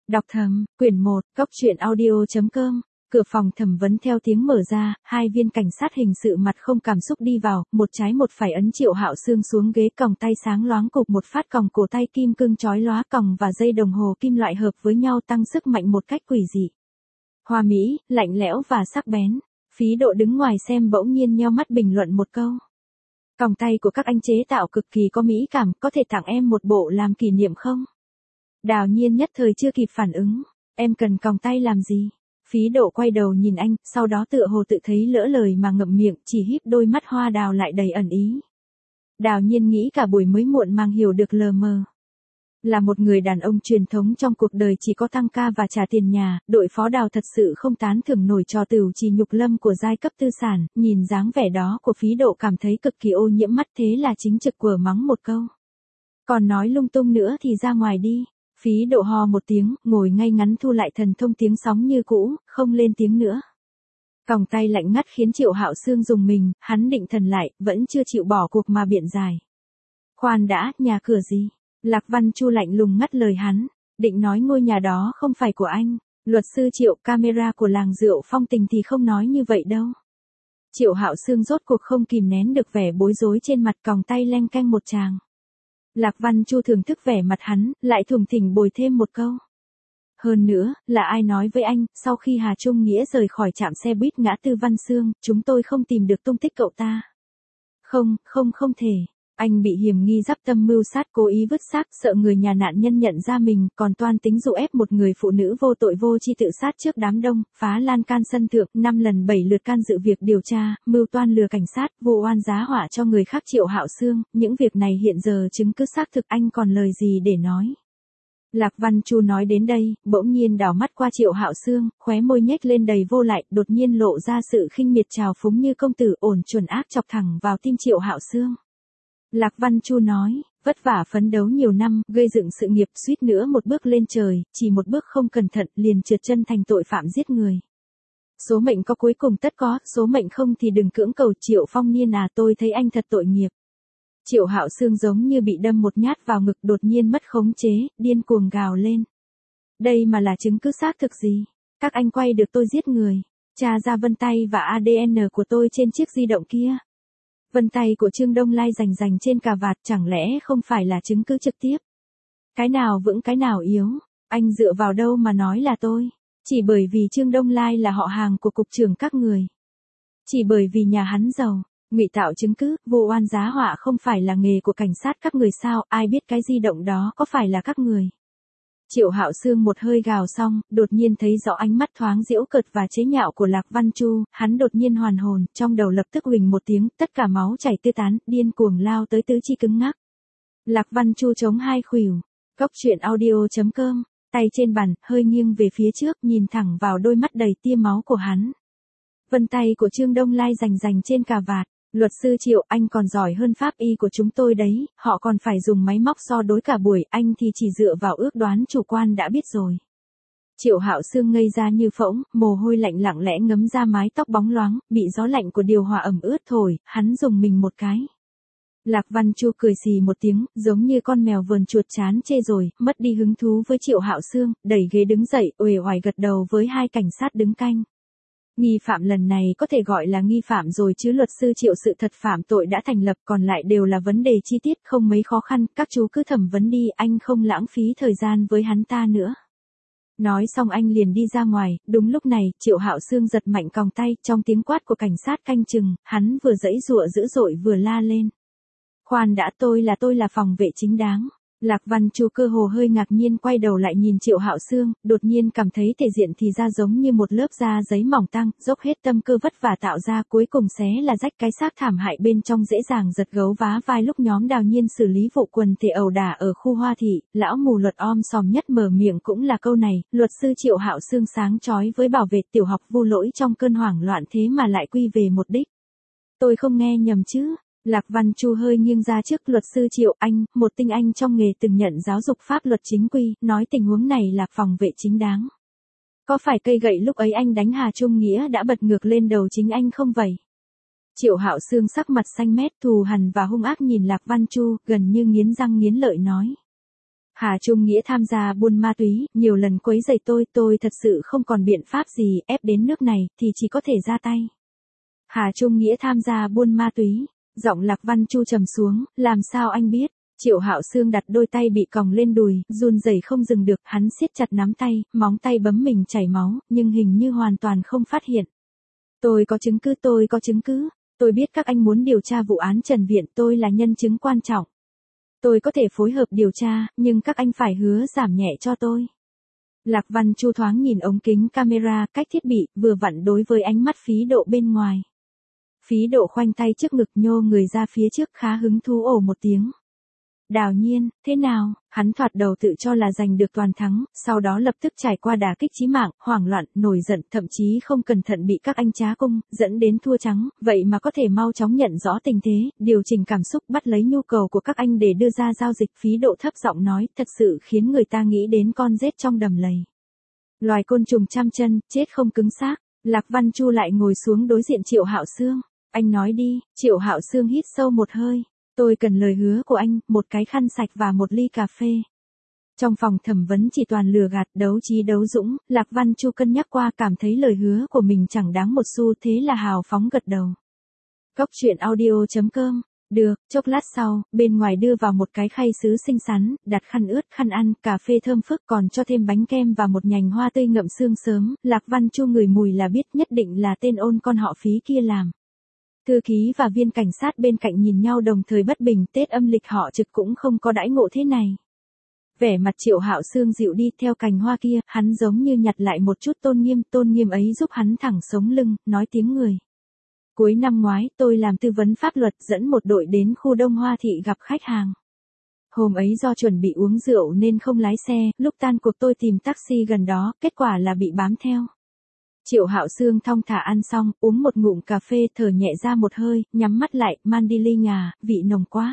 Đọc thầm, quyển 1, Cốc truyện audio.com. Cửa phòng thẩm vấn theo tiếng mở ra, hai viên cảnh sát hình sự mặt không cảm xúc đi vào, một trái một phải ấn Triệu Hạo Sương xuống ghế, còng tay sáng loáng cục một phát, còng cổ tay kim cương chói lóa, còng và dây đồng hồ kim loại hợp với nhau tăng sức mạnh một cách quỷ dị. Hoa mỹ, lạnh lẽo và sắc bén. Phí Độ đứng ngoài xem bỗng nhiên nheo mắt bình luận một câu. Còng tay của các anh chế tạo cực kỳ có mỹ cảm, có thể tặng em một bộ làm kỷ niệm không? Đào Nhiên nhất thời chưa kịp phản ứng. Em cần còng tay làm gì? Phí Độ quay đầu nhìn anh, sau đó tựa hồ tự thấy lỡ lời mà ngậm miệng, chỉ híp đôi mắt hoa đào lại đầy ẩn ý. Đào Nhiên nghĩ cả buổi mới muộn màng hiểu được lờ mờ. Là một người đàn ông truyền thống trong cuộc đời chỉ có tăng ca và trả tiền nhà, đội phó Đào thật sự không tán thưởng nổi trò tửu trì nhục lâm của giai cấp tư sản, nhìn dáng vẻ đó của Phí Độ cảm thấy cực kỳ ô nhiễm mắt, thế là chính trực quở mắng một câu. Còn nói lung tung nữa thì ra ngoài đi. Phí Độ ho một tiếng, ngồi ngay ngắn thu lại thần thông tiếng sóng như cũ, không lên tiếng nữa. Còng tay lạnh ngắt khiến Triệu Hạo Sương rùng mình, hắn định thần lại, vẫn chưa chịu bỏ cuộc mà biện giải. Khoan đã, nhà cửa gì? Lạc Văn Chu lạnh lùng ngắt lời hắn, định nói ngôi nhà đó không phải của anh. Luật sư Triệu, camera của làng rượu Phong Tình thì không nói như vậy đâu. Triệu Hạo Sương rốt cuộc không kìm nén được vẻ bối rối trên mặt, còng tay leng keng một tràng. Lạc Văn Chu thưởng thức vẻ mặt hắn, lại thủng thỉnh bồi thêm một câu. Hơn nữa, là ai nói với anh, sau khi Hà Trung Nghĩa rời khỏi trạm xe buýt ngã tư Văn Xương, chúng tôi không tìm được tung tích cậu ta. Không thể. Anh bị hiểm nghi giáp tâm mưu sát, cố ý vứt xác, sợ người nhà nạn nhân nhận ra mình, còn toan tính dụ ép một người phụ nữ vô tội vô tri tự sát trước đám đông, phá lan can sân thượng, 5 lần 7 lượt can dự việc điều tra, mưu toan lừa cảnh sát, vu oan giá họa cho người khác. Triệu Hạo Sương, những việc này hiện giờ chứng cứ xác thực, anh còn lời gì để nói? Lạc Văn Chu nói đến đây, bỗng nhiên đảo mắt qua Triệu Hạo Sương, khóe môi nhếch lên đầy vô lại, đột nhiên lộ ra sự khinh miệt trào phúng như công tử, ổn chuẩn ác chọc thẳng vào tim Triệu Hạo Sương. Lạc Văn Chu nói, vất vả phấn đấu nhiều năm, gây dựng sự nghiệp, suýt nữa một bước lên trời, chỉ một bước không cẩn thận, liền trượt chân thành tội phạm giết người. Số mệnh có cuối cùng tất có, số mệnh không thì đừng cưỡng cầu. Triệu Phong Niên à, tôi thấy anh thật tội nghiệp. Triệu Hạo Sương giống như bị đâm một nhát vào ngực, đột nhiên mất khống chế, điên cuồng gào lên. Đây mà là chứng cứ xác thực gì? Các anh quay được tôi giết người, tra ra vân tay và ADN của tôi trên chiếc di động kia. Vân tay của Trương Đông Lai rành trên cà vạt, chẳng lẽ không phải là chứng cứ trực tiếp? Cái nào vững cái nào yếu? Anh dựa vào đâu mà nói là tôi? Chỉ bởi vì Trương Đông Lai là họ hàng của cục trưởng các người. Chỉ bởi vì nhà hắn giàu. Ngụy tạo chứng cứ, vu oan giá họa không phải là nghề của cảnh sát các người sao? Ai biết cái di động đó có phải là các người? Triệu Hạo Sương một hơi gào xong, đột nhiên thấy rõ ánh mắt thoáng giễu cợt và chế nhạo của Lạc Văn Chu, hắn đột nhiên hoàn hồn, trong đầu lập tức huỳnh một tiếng, tất cả máu chảy tứ tán, điên cuồng lao tới tứ chi cứng ngắc. Lạc Văn Chu chống hai khuỷu. Cốc truyện audio.com, tay trên bàn, hơi nghiêng về phía trước, nhìn thẳng vào đôi mắt đầy tia máu của hắn. Vân tay của Trương Đông Lai rành trên cà vạt. Luật sư Triệu, anh còn giỏi hơn pháp y của chúng tôi đấy, họ còn phải dùng máy móc so đối cả buổi, anh thì chỉ dựa vào ước đoán chủ quan đã biết rồi. Triệu Hạo Sương ngây ra như phỗng, mồ hôi lạnh lặng lẽ ngấm ra mái tóc bóng loáng, bị gió lạnh của điều hòa ẩm ướt thổi, hắn rùng mình một cái. Lạc Văn Chu cười xì một tiếng, giống như con mèo vờn chuột chán chê rồi, mất đi hứng thú với Triệu Hạo Sương, đẩy ghế đứng dậy, uể oải gật đầu với hai cảnh sát đứng canh. Nghi phạm lần này có thể gọi là nghi phạm rồi chứ luật sư Triệu, sự thật phạm tội đã thành lập, còn lại đều là vấn đề chi tiết, không mấy khó khăn, các chú cứ thẩm vấn đi, anh không lãng phí thời gian với hắn ta nữa. Nói xong anh liền đi ra ngoài, đúng lúc này, Triệu Hạo Sương giật mạnh còng tay, trong tiếng quát của cảnh sát canh chừng, hắn vừa giãy giụa dữ dội vừa la lên. Khoan đã, tôi là phòng vệ chính đáng. Lạc Văn Chu cơ hồ hơi ngạc nhiên quay đầu lại nhìn Triệu Hạo Sương, đột nhiên cảm thấy thể diện thì ra giống như một lớp da giấy mỏng tăng, dốc hết tâm cơ vất vả tạo ra, cuối cùng xé là rách, cái xác thảm hại bên trong dễ dàng giật gấu vá vai. Lúc nhóm Đào Nhiên xử lý vụ quần thể ẩu đả ở khu Hoa Thị, lão mù luật om sòm nhất mở miệng cũng là câu này. Luật sư Triệu Hạo Sương sáng chói với bảo vệ tiểu học vô lỗi trong cơn hoảng loạn, thế mà lại quy về một đích. Tôi không nghe nhầm chứ? Lạc Văn Chu hơi nghiêng ra trước luật sư Triệu, anh, một tinh anh trong nghề từng nhận giáo dục pháp luật chính quy, nói tình huống này là phòng vệ chính đáng. Có phải cây gậy lúc ấy anh đánh Hà Trung Nghĩa đã bật ngược lên đầu chính anh không vậy? Triệu Hạo Sương sắc mặt xanh mét, thù hằn và hung ác nhìn Lạc Văn Chu, gần như nghiến răng nghiến lợi nói. Hà Trung Nghĩa tham gia buôn ma túy, nhiều lần quấy rầy tôi thật sự không còn biện pháp gì, ép đến nước này, thì chỉ có thể ra tay. Hà Trung Nghĩa tham gia buôn ma túy, giọng Lạc Văn Chu trầm xuống, làm sao anh biết? Triệu Hạo Sương đặt đôi tay bị còng lên đùi, run rẩy không dừng được, hắn siết chặt nắm tay, móng tay bấm mình chảy máu, nhưng hình như hoàn toàn không phát hiện. Tôi có chứng cứ, tôi biết các anh muốn điều tra vụ án Trần Viện, tôi là nhân chứng quan trọng. Tôi có thể phối hợp điều tra, nhưng các anh phải hứa giảm nhẹ cho tôi. Lạc Văn Chu thoáng nhìn ống kính camera, cách thiết bị, vừa vặn đối với ánh mắt Phí Độ bên ngoài. Phí Độ khoanh tay trước ngực nhô người ra phía trước khá hứng thú ồ một tiếng. Đào Nhiên, thế nào? Hắn thoạt đầu tự cho là giành được toàn thắng, sau đó lập tức trải qua đả kích chí mạng, hoảng loạn, nổi giận, thậm chí không cẩn thận bị các anh trá cung, dẫn đến thua trắng, vậy mà có thể mau chóng nhận rõ tình thế, điều chỉnh cảm xúc, bắt lấy nhu cầu của các anh để đưa ra giao dịch. Phí Độ thấp giọng nói, thật sự khiến người ta nghĩ đến con rết trong đầm lầy. Loài côn trùng trăm chân, chết không cứng xác. Lạc Văn Chu lại ngồi xuống đối diện Triệu Hạo Sương. Anh nói đi. Triệu Hạo Sương hít sâu một hơi. Tôi cần lời hứa của anh, một cái khăn sạch và một ly cà phê. Trong phòng thẩm vấn chỉ toàn lừa gạt, đấu trí đấu dũng, Lạc Văn Chu cân nhắc qua cảm thấy lời hứa của mình chẳng đáng một xu, thế là hào phóng gật đầu. Cốc truyện audio.com. Được, chốc lát sau, bên ngoài đưa vào một cái khay sứ xinh xắn, đặt khăn ướt, khăn ăn, cà phê thơm phức, còn cho thêm bánh kem và một nhành hoa tươi ngậm sương sớm. Lạc Văn Chu ngửi mùi là biết nhất định là tên ôn con họ Phí kia làm. Thư ký và viên cảnh sát bên cạnh nhìn nhau đồng thời bất bình, Tết âm lịch họ Trực cũng không có đãi ngộ thế này. Vẻ mặt Triệu Hạo Sương dịu đi, theo cành hoa kia, hắn giống như nhặt lại một chút tôn nghiêm ấy giúp hắn thẳng sống lưng, nói tiếng người. Cuối năm ngoái, tôi làm tư vấn pháp luật, dẫn một đội đến khu Đông Hoa Thị gặp khách hàng. Hôm ấy do chuẩn bị uống rượu nên không lái xe, lúc tan cuộc tôi tìm taxi gần đó, kết quả là bị bám theo. Triệu Hạo Sương thong thả ăn xong, uống một ngụm cà phê, thở nhẹ ra một hơi, nhắm mắt lại, Mandili ngà, vị nồng quá.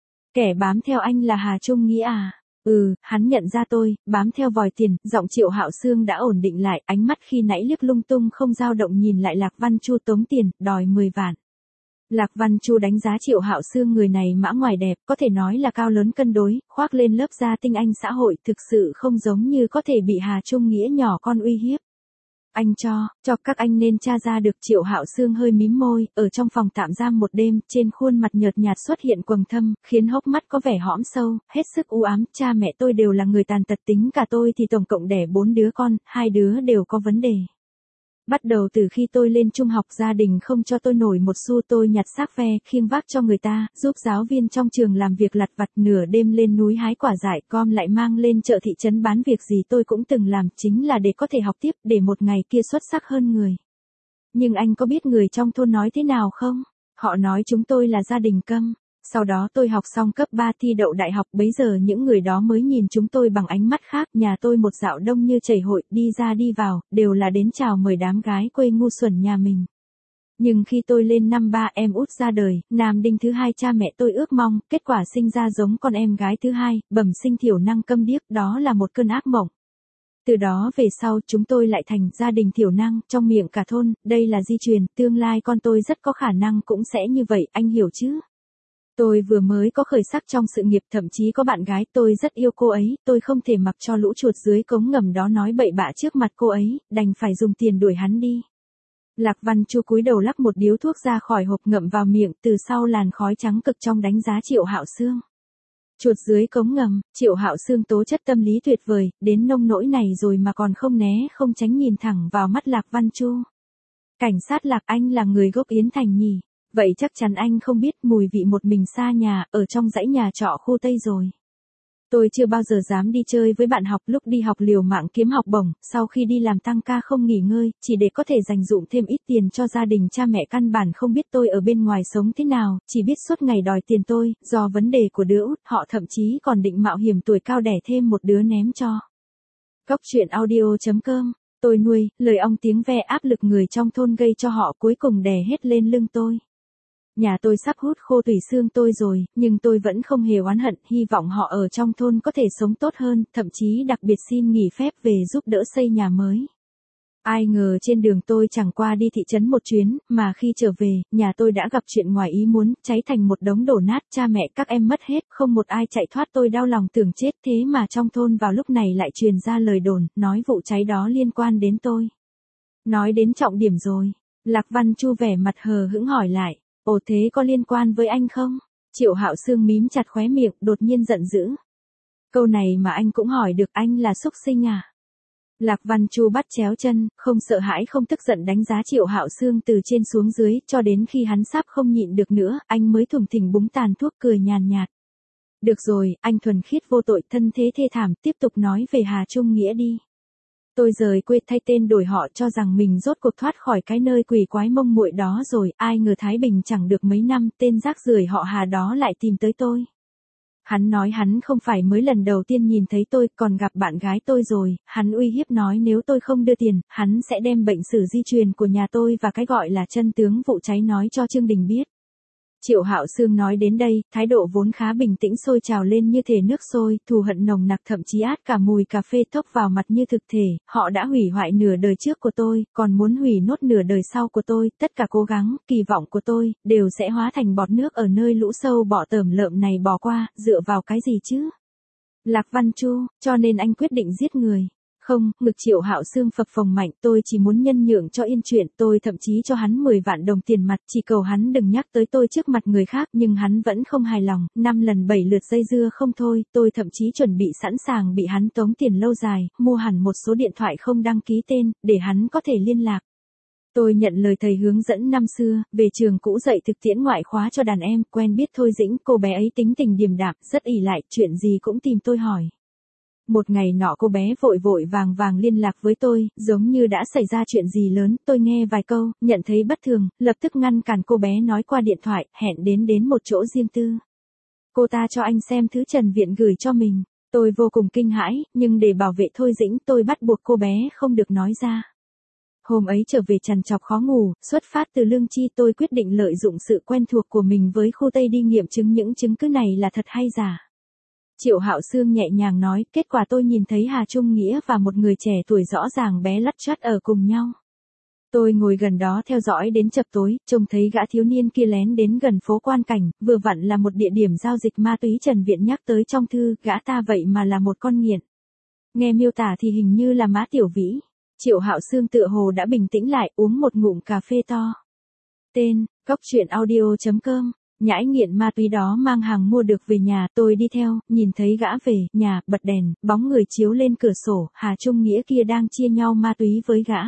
Kẻ bám theo anh là Hà Trung Nghĩa à? Ừ, hắn nhận ra tôi, bám theo vòi tiền. Giọng Triệu Hạo Sương đã ổn định lại, ánh mắt khi nãy liếc lung tung không dao động nhìn lại Lạc Văn Chu tống tiền, đòi 10 vạn. Lạc Văn Chu đánh giá Triệu Hạo Sương người này mã ngoài đẹp, có thể nói là cao lớn cân đối, khoác lên lớp da tinh anh xã hội, thực sự không giống như có thể bị Hà Trung Nghĩa nhỏ con uy hiếp. Anh cho các anh nên tra ra được. Triệu Hạo Sương hơi mím môi, ở trong phòng tạm giam một đêm, trên khuôn mặt nhợt nhạt xuất hiện quầng thâm, khiến hốc mắt có vẻ hõm sâu, hết sức u ám. Cha mẹ tôi đều là người tàn tật, tính cả tôi thì tổng cộng đẻ 4 đứa con, 2 đứa đều có vấn đề. Bắt đầu từ khi tôi lên trung học, gia đình không cho tôi nổi một xu, tôi nhặt xác ve, khiêng vác cho người ta, giúp giáo viên trong trường làm việc lặt vặt, nửa đêm lên núi hái quả dại, gom lại mang lên chợ thị trấn bán, việc gì tôi cũng từng làm, chính là để có thể học tiếp, để một ngày kia xuất sắc hơn người. Nhưng anh có biết người trong thôn nói thế nào không? Họ nói chúng tôi là gia đình câm. Sau đó tôi học xong cấp 3 thi đậu đại học, bấy giờ những người đó mới nhìn chúng tôi bằng ánh mắt khác. Nhà tôi một dạo đông như chảy hội, đi ra đi vào, đều là đến chào mời đám gái quê ngu xuẩn nhà mình. Nhưng khi tôi lên năm 3, em út ra đời, nam đinh thứ 2 cha mẹ tôi ước mong, kết quả sinh ra giống con em gái thứ 2, bẩm sinh thiểu năng câm điếc, đó là một cơn ác mộng. Từ đó về sau chúng tôi lại thành gia đình thiểu năng, trong miệng cả thôn, đây là di truyền, tương lai con tôi rất có khả năng cũng sẽ như vậy, anh hiểu chứ? Tôi vừa mới có khởi sắc trong sự nghiệp, thậm chí có bạn gái, tôi rất yêu cô ấy, tôi không thể mặc cho lũ chuột dưới cống ngầm đó nói bậy bạ trước mặt cô ấy, đành phải dùng tiền đuổi hắn đi. Lạc Văn Chu cúi đầu lắc một điếu thuốc ra khỏi hộp ngậm vào miệng, từ sau làn khói trắng cực trong đánh giá Triệu Hạo Sương. Chuột dưới cống ngầm, Triệu Hạo Sương tố chất tâm lý tuyệt vời, đến nông nỗi này rồi mà còn không né không tránh nhìn thẳng vào mắt Lạc Văn Chu. Cảnh sát Lạc, anh là người gốc Yến Thành nhỉ? Vậy chắc chắn anh không biết mùi vị một mình xa nhà, ở trong dãy nhà trọ khu Tây rồi. Tôi chưa bao giờ dám đi chơi với bạn học, lúc đi học liều mạng kiếm học bổng, sau khi đi làm tăng ca không nghỉ ngơi, chỉ để có thể dành dụm thêm ít tiền cho gia đình. Cha mẹ căn bản không biết tôi ở bên ngoài sống thế nào, chỉ biết suốt ngày đòi tiền tôi, do vấn đề của đứa út, họ thậm chí còn định mạo hiểm tuổi cao đẻ thêm một đứa ném cho. Cốc truyện audio.com. Tôi nuôi, lời ong tiếng ve áp lực người trong thôn gây cho họ cuối cùng đè hết lên lưng tôi. Nhà tôi sắp hút khô tủy xương tôi rồi, nhưng tôi vẫn không hề oán hận, hy vọng họ ở trong thôn có thể sống tốt hơn, thậm chí đặc biệt xin nghỉ phép về giúp đỡ xây nhà mới. Ai ngờ trên đường tôi chẳng qua đi thị trấn một chuyến, mà khi trở về, nhà tôi đã gặp chuyện ngoài ý muốn, cháy thành một đống đổ nát, cha mẹ các em mất hết, không một ai chạy thoát, tôi đau lòng tưởng chết, thế mà trong thôn vào lúc này lại truyền ra lời đồn, nói vụ cháy đó liên quan đến tôi. Nói đến trọng điểm rồi. Lạc Văn Chu vẻ mặt hờ hững hỏi lại, ồ thế có liên quan với anh không? Triệu Hạo Sương mím chặt khóe miệng, đột nhiên giận dữ. Câu này mà anh cũng hỏi được, anh là súc sinh à? Lạc Văn Chu bắt chéo chân, không sợ hãi không tức giận đánh giá Triệu Hạo Sương từ trên xuống dưới, cho đến khi hắn sắp không nhịn được nữa, anh mới thủng thỉnh búng tàn thuốc cười nhàn nhạt. Được rồi, anh thuần khiết vô tội, thân thế thê thảm, tiếp tục nói về Hà Trung Nghĩa đi. Tôi rời quê thay tên đổi họ, cho rằng mình rốt cuộc thoát khỏi cái nơi quỷ quái mông muội đó rồi, ai ngờ Thái Bình chẳng được mấy năm, tên rác rưởi họ Hà đó lại tìm tới tôi. Hắn nói hắn không phải mới lần đầu tiên nhìn thấy tôi, còn gặp bạn gái tôi rồi, hắn uy hiếp nói nếu tôi không đưa tiền, hắn sẽ đem bệnh sử di truyền của nhà tôi và cái gọi là chân tướng vụ cháy nói cho Trương Đình biết. Triệu Hạo Sương nói đến đây, thái độ vốn khá bình tĩnh sôi trào lên như thể nước sôi, thù hận nồng nặc thậm chí át cả mùi cà phê thốc vào mặt như thực thể, họ đã hủy hoại nửa đời trước của tôi, còn muốn hủy nốt nửa đời sau của tôi, tất cả cố gắng, kỳ vọng của tôi, đều sẽ hóa thành bọt nước ở nơi lũ sâu bọ tởm lợm này bò qua, dựa vào cái gì chứ? Lạc Văn Chu, cho nên anh quyết định giết người. Không, ngực Triệu Hạo Sương phập phồng mạnh, tôi chỉ muốn nhân nhượng cho yên chuyện, tôi thậm chí cho hắn 10 vạn đồng tiền mặt, chỉ cầu hắn đừng nhắc tới tôi trước mặt người khác, nhưng hắn vẫn không hài lòng, 5 lần 7 lượt dây dưa không thôi, tôi thậm chí chuẩn bị sẵn sàng bị hắn tống tiền lâu dài, mua hẳn một số điện thoại không đăng ký tên, để hắn có thể liên lạc. Tôi nhận lời thầy hướng dẫn năm xưa, về trường cũ dạy thực tiễn ngoại khóa cho đàn em, quen biết Thôi Dĩnh, cô bé ấy tính tình điềm đạm, rất ỷ lại, chuyện gì cũng tìm tôi hỏi. Một ngày nọ cô bé vội vội vàng vàng liên lạc với tôi, giống như đã xảy ra chuyện gì lớn, tôi nghe vài câu, nhận thấy bất thường, lập tức ngăn cản cô bé nói qua điện thoại, hẹn đến một chỗ riêng tư. Cô ta cho anh xem thứ Trần Viện gửi cho mình, tôi vô cùng kinh hãi, nhưng để bảo vệ Thôi Dĩnh tôi bắt buộc cô bé không được nói ra. Hôm ấy trở về trằn trọc khó ngủ, xuất phát từ lương tri tôi quyết định lợi dụng sự quen thuộc của mình với khu Tây đi nghiệm chứng những chứng cứ này là thật hay giả. Triệu Hạo Sương nhẹ nhàng nói, kết quả tôi nhìn thấy Hà Trung Nghĩa và một người trẻ tuổi rõ ràng bé lắt chắt ở cùng nhau. Tôi ngồi gần đó theo dõi đến chập tối, trông thấy gã thiếu niên kia lén đến gần phố Quan Cảnh, vừa vặn là một địa điểm giao dịch ma túy Trần Viện nhắc tới trong thư, gã ta vậy mà là một con nghiện. Nghe miêu tả thì hình như là Mã Tiểu Vĩ. Triệu Hạo Sương tựa hồ đã bình tĩnh lại, uống một ngụm cà phê to. Tên, coctruyện.audio.com. Nhãi nghiện ma túy đó mang hàng mua được về nhà, tôi đi theo, nhìn thấy gã về, nhà, bật đèn, bóng người chiếu lên cửa sổ, Hà Trung Nghĩa kia đang chia nhau ma túy với gã.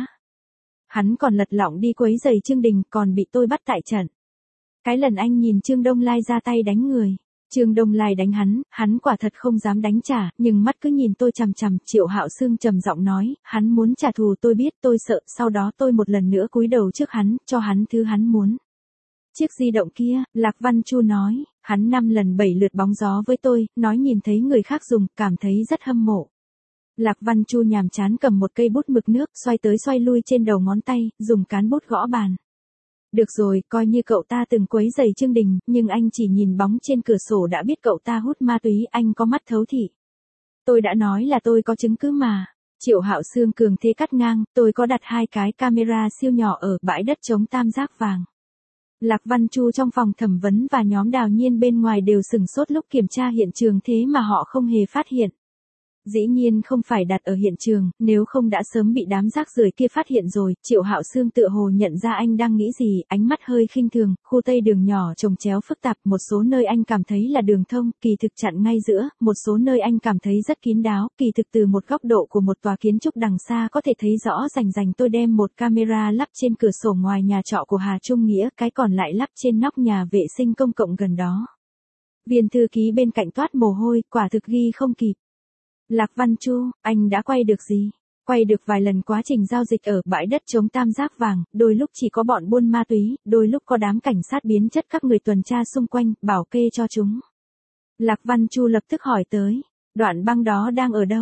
Hắn còn lật lọng đi quấy giày Trương Đình, còn bị tôi bắt tại trận. Cái lần anh nhìn Trương Đông Lai ra tay đánh người, Trương Đông Lai đánh hắn quả thật không dám đánh trả, nhưng mắt cứ nhìn tôi chằm chằm, Triệu Hạo Sương trầm giọng nói, hắn muốn trả thù tôi biết, tôi sợ, sau đó tôi một lần nữa cúi đầu trước hắn, cho hắn thứ hắn muốn. Chiếc di động kia, Lạc Văn Chu nói, hắn 5 lần 7 lượt bóng gió với tôi, nói nhìn thấy người khác dùng, cảm thấy rất hâm mộ. Lạc Văn Chu nhàm chán cầm một cây bút mực nước, xoay tới xoay lui trên đầu ngón tay, dùng cán bút gõ bàn. Được rồi, coi như cậu ta từng quấy giày Trương Đình, nhưng anh chỉ nhìn bóng trên cửa sổ đã biết cậu ta hút ma túy, anh có mắt thấu thị. Tôi đã nói là tôi có chứng cứ mà. Triệu Hạo Sương cường thế cắt ngang, tôi có đặt 2 cái camera siêu nhỏ ở bãi đất trống Tam Giác Vàng. Lạc Văn Chu trong phòng thẩm vấn và nhóm Đào Nhiên bên ngoài đều sửng sốt lúc kiểm tra hiện trường, thế mà họ không hề phát hiện. Dĩ nhiên không phải đặt ở hiện trường, nếu không đã sớm bị đám rác rưởi kia phát hiện rồi. Triệu Hạo Sương tựa hồ nhận ra anh đang nghĩ gì, ánh mắt hơi khinh thường, khu Tây đường nhỏ chồng chéo phức tạp, một số nơi anh cảm thấy là đường thông, kỳ thực chặn ngay giữa, một số nơi anh cảm thấy rất kín đáo, kỳ thực từ một góc độ của một tòa kiến trúc đằng xa có thể thấy rõ rành. Tôi đem một camera lắp trên cửa sổ ngoài nhà trọ của Hà Trung Nghĩa, cái còn lại lắp trên nóc nhà vệ sinh công cộng gần đó. Viên thư ký bên cạnh toát mồ hôi, quả thực ghi không kịp. Lạc Văn Chu, anh đã quay được gì? Quay được vài lần quá trình giao dịch ở bãi đất trống Tam Giác Vàng, đôi lúc chỉ có bọn buôn ma túy, đôi lúc có đám cảnh sát biến chất các người tuần tra xung quanh, bảo kê cho chúng. Lạc Văn Chu lập tức hỏi tới, đoạn băng đó đang ở đâu?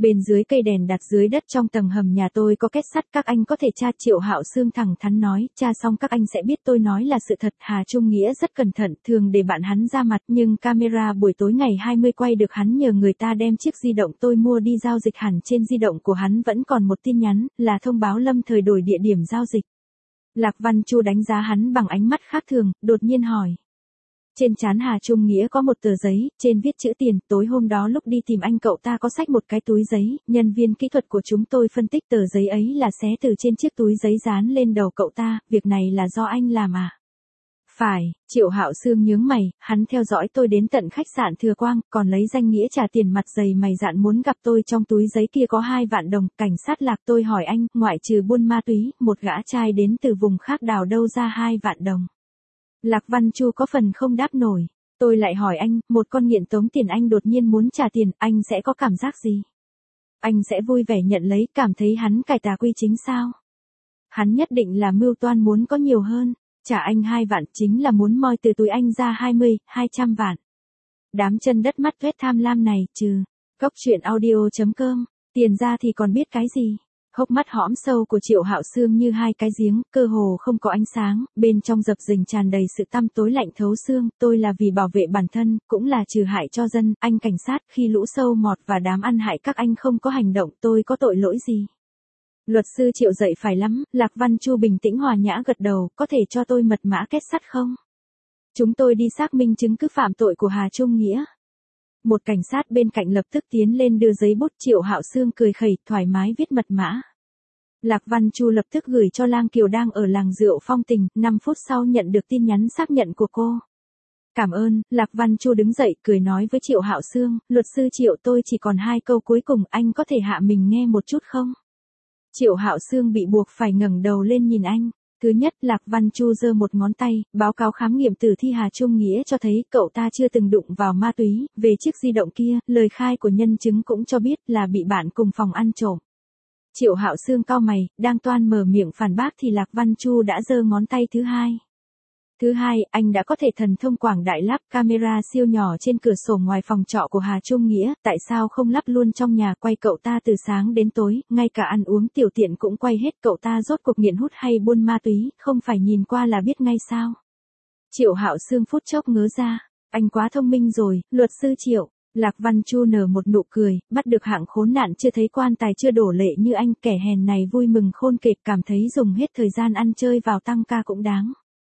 Bên dưới cây đèn đặt dưới đất trong tầng hầm nhà tôi có kết sắt, các anh có thể tra. Triệu Hạo Sương thẳng thắn nói, tra xong các anh sẽ biết tôi nói là sự thật. Hà Trung Nghĩa rất cẩn thận, thường để bạn hắn ra mặt, nhưng camera buổi tối ngày 20 quay được hắn nhờ người ta đem chiếc di động tôi mua đi giao dịch, hẳn trên di động của hắn vẫn còn một tin nhắn, là thông báo lâm thời đổi địa điểm giao dịch. Lạc Văn Chu đánh giá hắn bằng ánh mắt khác thường, đột nhiên hỏi. Trên trán Hà Trung Nghĩa có một tờ giấy, trên viết chữ tiền. Tối hôm đó lúc đi tìm anh cậu ta có xách một cái túi giấy, nhân viên kỹ thuật của chúng tôi phân tích tờ giấy ấy là xé từ trên chiếc túi giấy dán lên đầu cậu ta, việc này là do anh làm à? Phải, Triệu Hạo Sương nhướng mày, hắn theo dõi tôi đến tận khách sạn Thừa Quang, còn lấy danh nghĩa trả tiền, mặt dày mày dạn muốn gặp tôi. Trong túi giấy kia có 2 vạn đồng. Cảnh sát Lạc, tôi hỏi anh, ngoại trừ buôn ma túy, một gã trai đến từ vùng khác đào đâu ra 2 vạn đồng? Lạc Văn Chu có phần không đáp nổi. Tôi lại hỏi anh, một con nghiện tống tiền anh đột nhiên muốn trả tiền, anh sẽ có cảm giác gì? Anh sẽ vui vẻ nhận lấy, cảm thấy hắn cải tà quy chính sao? Hắn nhất định là mưu toan muốn có nhiều hơn. Trả anh 2 vạn chính là muốn moi từ túi anh ra 20, 200 vạn. Đám chân đất mắt tuét tham lam này, trừ Cốc Truyện Audio.com, tiền ra thì còn biết cái gì? Hốc mắt hõm sâu của Triệu Hạo Sương như 2 cái giếng, cơ hồ không có ánh sáng, bên trong dập dình tràn đầy sự tăm tối lạnh thấu xương. Tôi là vì bảo vệ bản thân, cũng là trừ hại cho dân. Anh cảnh sát, khi lũ sâu mọt và đám ăn hại các anh không có hành động, tôi có tội lỗi gì? Luật sư Triệu dậy phải lắm. Lạc Văn Chu bình tĩnh hòa nhã gật đầu, có thể cho tôi mật mã kết sắt không? Chúng tôi đi xác minh chứng cứ phạm tội của Hà Trung Nghĩa. Một cảnh sát bên cạnh lập tức tiến lên đưa giấy bút. Triệu Hạo Sương cười khẩy, thoải mái viết mật mã. Lạc Văn Chu lập tức gửi cho Lang Kiều đang ở làng rượu Phong Tình, 5 phút sau nhận được tin nhắn xác nhận của cô. Cảm ơn. Lạc Văn Chu đứng dậy, cười nói với Triệu Hạo Sương, luật sư Triệu, tôi chỉ còn 2 câu cuối cùng, anh có thể hạ mình nghe một chút không? Triệu Hạo Sương bị buộc phải ngẩng đầu lên nhìn anh. Thứ nhất, Lạc Văn Chu giơ một ngón tay, báo cáo khám nghiệm tử thi Hà Trung Nghĩa cho thấy cậu ta chưa từng đụng vào ma túy. Về chiếc di động kia, lời khai của nhân chứng cũng cho biết là bị bạn cùng phòng ăn trộm. Triệu Hạo Sương cau mày, đang toan mở miệng phản bác thì Lạc Văn Chu đã giơ ngón tay thứ hai. Thứ hai, anh đã có thể thần thông quảng đại lắp camera siêu nhỏ trên cửa sổ ngoài phòng trọ của Hà Trung Nghĩa, tại sao không lắp luôn trong nhà, quay cậu ta từ sáng đến tối, ngay cả ăn uống tiểu tiện cũng quay hết, cậu ta rốt cuộc nghiện hút hay buôn ma túy, không phải nhìn qua là biết ngay sao? Triệu Hạo Sương phút chốc ngớ ra, anh quá thông minh rồi, luật sư Triệu. Lạc Văn Chu nở một nụ cười, bắt được hạng khốn nạn chưa thấy quan tài chưa đổ lệ như anh, kẻ hèn này vui mừng khôn kệt, cảm thấy dùng hết thời gian ăn chơi vào tăng ca cũng đáng.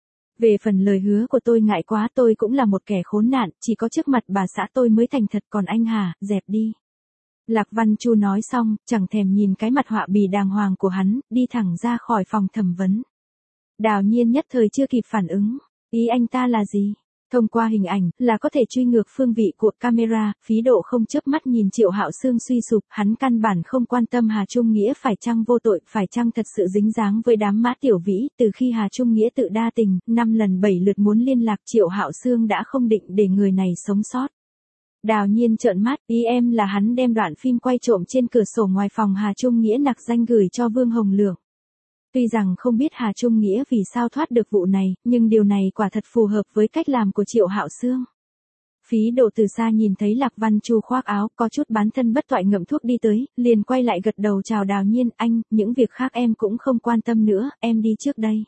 Về phần lời hứa của tôi ngại quá, tôi cũng là một kẻ khốn nạn, chỉ có trước mặt bà xã tôi mới thành thật, còn anh hả, dẹp đi. Lạc Văn Chu nói xong, chẳng thèm nhìn cái mặt họa bì đàng hoàng của hắn, đi thẳng ra khỏi phòng thẩm vấn. Đào Nhiên nhất thời chưa kịp phản ứng, ý anh ta là gì? Thông qua hình ảnh, là có thể truy ngược phương vị của camera. Phí Độ không chớp mắt nhìn Triệu Hạo Sương suy sụp, hắn căn bản không quan tâm Hà Trung Nghĩa phải chăng vô tội, phải chăng thật sự dính dáng với đám Mã Tiểu Vĩ. Từ khi Hà Trung Nghĩa tự đa tình, 5 lần 7 lượt muốn liên lạc, Triệu Hạo Sương đã không định để người này sống sót. Đào Nhiên trợn mắt, ý em là hắn đem đoạn phim quay trộm trên cửa sổ ngoài phòng Hà Trung Nghĩa nặc danh gửi cho Vương Hồng Lượng. Tuy rằng không biết Hà Trung Nghĩa vì sao thoát được vụ này, nhưng điều này quả thật phù hợp với cách làm của Triệu Hạo Sương. Phí Độ từ xa nhìn thấy Lạc Văn Chu khoác áo, có chút bán thân bất toại ngậm thuốc đi tới, liền quay lại gật đầu chào Đào Nhiên, anh, những việc khác em cũng không quan tâm nữa, em đi trước đây.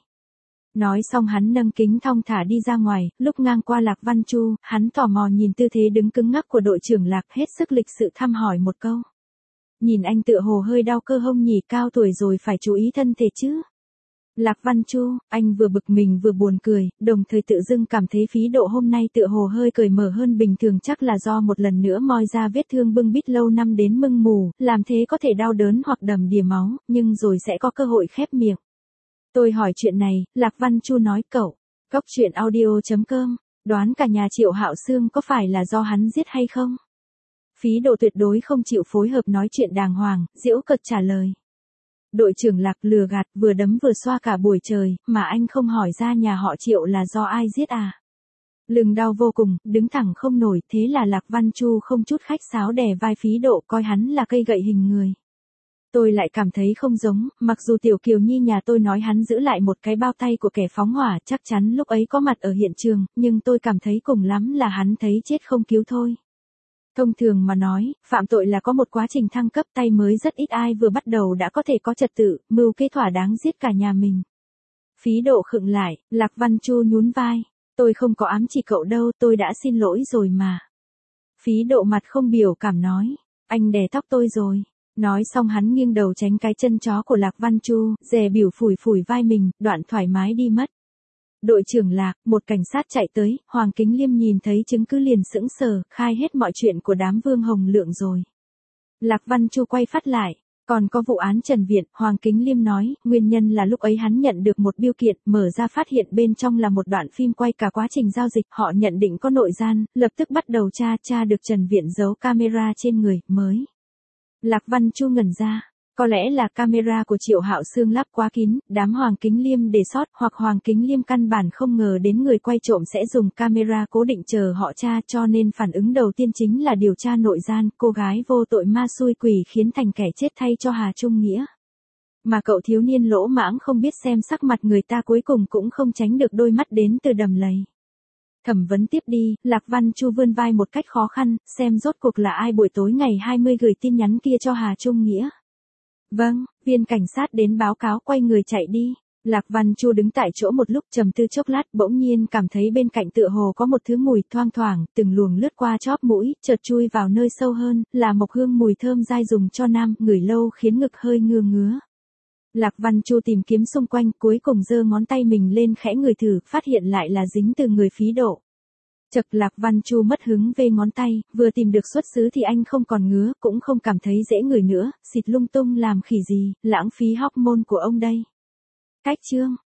Nói xong hắn nâng kính thong thả đi ra ngoài, lúc ngang qua Lạc Văn Chu, hắn tò mò nhìn tư thế đứng cứng ngắc của đội trưởng Lạc, hết sức lịch sự thăm hỏi một câu. Nhìn anh tựa hồ hơi đau cơ hông nhỉ, cao tuổi rồi phải chú ý thân thể chứ. Lạc Văn Chu, anh vừa bực mình vừa buồn cười, đồng thời tự dưng cảm thấy Phí Độ hôm nay tựa hồ hơi cởi mở hơn bình thường, chắc là do một lần nữa moi ra vết thương bưng bít lâu năm đến mưng mù, làm thế có thể đau đớn hoặc đầm đìa máu, nhưng rồi sẽ có cơ hội khép miệng. Tôi hỏi chuyện này, Lạc Văn Chu nói cậu, Cốc Truyện Audio.com, đoán cả nhà Triệu Hạo Sương có phải là do hắn giết hay không? Phí Độ tuyệt đối không chịu phối hợp nói chuyện đàng hoàng, giễu cợt trả lời. Đội trưởng Lạc lừa gạt, vừa đấm vừa xoa cả buổi trời, mà anh không hỏi ra nhà họ Triệu là do ai giết à? Lưng đau vô cùng, đứng thẳng không nổi, thế là Lạc Văn Chu không chút khách sáo đè vai Phí Độ, coi hắn là cây gậy hình người. Tôi lại cảm thấy không giống, mặc dù Tiểu Kiều Nhi nhà tôi nói hắn giữ lại một cái bao tay của kẻ phóng hỏa, chắc chắn lúc ấy có mặt ở hiện trường, nhưng tôi cảm thấy cùng lắm là hắn thấy chết không cứu thôi. Thông thường mà nói, phạm tội là có một quá trình thăng cấp, tay mới rất ít ai vừa bắt đầu đã có thể có trật tự, mưu kế thỏa đáng giết cả nhà mình. Phí Độ khựng lại, Lạc Văn Chu nhún vai. Tôi không có ám chỉ cậu đâu, tôi đã xin lỗi rồi mà. Phí Độ mặt không biểu cảm nói. Anh đè tóc tôi rồi. Nói xong hắn nghiêng đầu tránh cái chân chó của Lạc Văn Chu, dè bỉu phủi phủi vai mình, đoạn thoải mái đi mất. Đội trưởng Lạc, một cảnh sát chạy tới, Hoàng Kính Liêm nhìn thấy chứng cứ liền sững sờ, khai hết mọi chuyện của đám Vương Hồng Lượng rồi. Lạc Văn Chu quay phát lại, còn có vụ án Trần Viện, Hoàng Kính Liêm nói, nguyên nhân là lúc ấy hắn nhận được một biêu kiện, mở ra phát hiện bên trong là một đoạn phim quay cả quá trình giao dịch, họ nhận định có nội gian, lập tức bắt đầu tra được Trần Viện giấu camera trên người, mới. Lạc Văn Chu ngẩn ra. Có lẽ là camera của Triệu Hạo Xương lắp quá kín, đám Hoàng Kính Liêm để sót, hoặc Hoàng Kính Liêm căn bản không ngờ đến người quay trộm sẽ dùng camera cố định chờ họ tra, cho nên phản ứng đầu tiên chính là điều tra nội gian, cô gái vô tội ma xui quỷ khiến thành kẻ chết thay cho Hà Trung Nghĩa. Mà cậu thiếu niên lỗ mãng không biết xem sắc mặt người ta cuối cùng cũng không tránh được đôi mắt đến từ đầm lầy. Thẩm vấn tiếp đi, Lạc Văn Chu vươn vai một cách khó khăn, xem rốt cuộc là ai buổi tối ngày 20 gửi tin nhắn kia cho Hà Trung Nghĩa. Vâng, viên cảnh sát đến báo cáo quay người chạy đi. Lạc Văn Chu đứng tại chỗ một lúc trầm tư chốc lát, bỗng nhiên cảm thấy bên cạnh tựa hồ có một thứ mùi thoang thoảng, từng luồng lướt qua chóp mũi, chợt chui vào nơi sâu hơn, là mộc hương mùi thơm dai dùng cho nam, ngửi lâu khiến ngực hơi ngứa ngứa. Lạc Văn Chu tìm kiếm xung quanh, cuối cùng giơ ngón tay mình lên khẽ ngửi thử, phát hiện lại là dính từ người Phí Độ. Chật, Lạc Văn Chu mất hứng về ngón tay, vừa tìm được xuất xứ thì anh không còn ngứa, cũng không cảm thấy dễ ngửi nữa, xịt lung tung làm khỉ gì, lãng phí hormone của ông đây. Cách chương